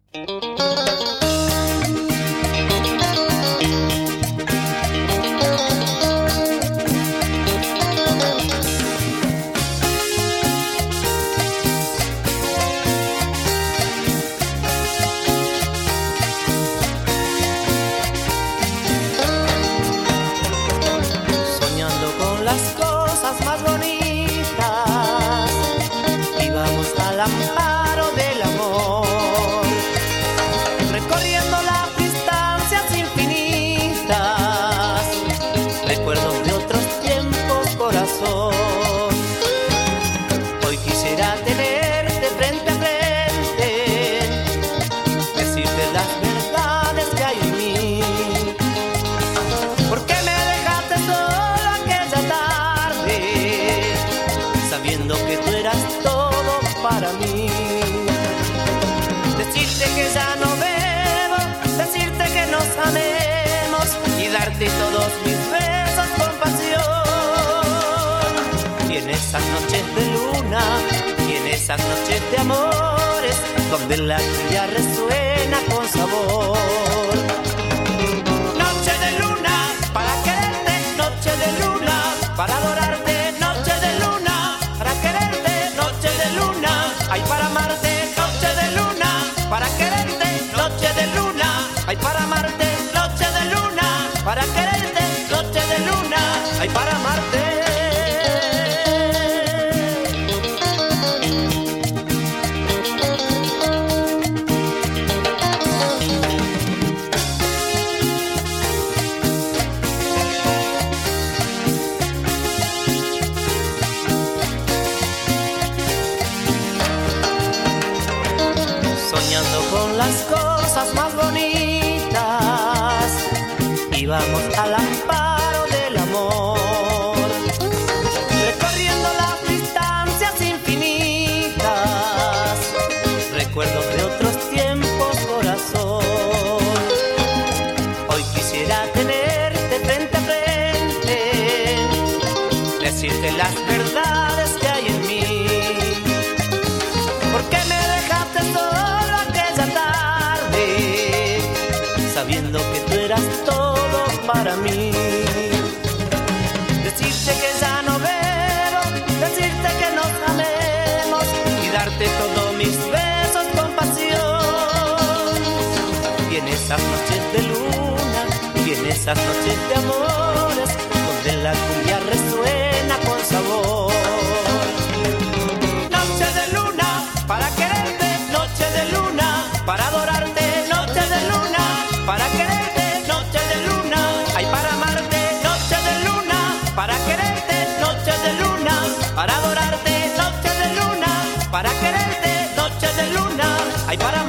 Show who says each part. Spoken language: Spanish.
Speaker 1: Soñando con las cosas más bonitas, íbamos al amparo del amor, recorriendo las distancias infinitas, recuerdos de otros tiempos, corazón. Hoy quisiera tenerte frente a frente, decirte las verdades que hay en mí. ¿Por qué me dejaste solo aquella tarde, sabiendo que tú eras todo para mí? Decirte que ya no bebo, decirte que nos amemos y darte todos mis besos con pasión. Y en esas noches de luna, y en esas noches de amores, donde la lluvia resuena con sabor. Noche de luna para quererte, noche de luna para adorarte, noche de luna para quererte, noche de luna, ay para amarte, noche de luna para quererte, noche de luna, ay para amarte, noche de luna para quererte, noche de luna, ay para amarte. Soñando con las cosas más bonitas, íbamos al amparo del amor, recorriendo las distancias infinitas, recuerdos de otros tiempos, corazón. Hoy quisiera tenerte frente a frente, decirte las verdades que hay en mí. ¿Por qué me dejaste solo aquella tarde, sabiendo que tú eras todo para mí? Decirte que ya no bebo, decirte que nos amemos y darte todos mis besos con pasión. Y en esas noches de luna, y en esas noches de amores, donde la cumbia resuena con sabor. Noche de luna para quererte, noche de luna para adorarte, noche de luna para quererte, noche de luna, ay para amarte, noche de luna para quererte, noche de luna para adorarte, noche de luna para quererte, noche de luna, ay para amarte.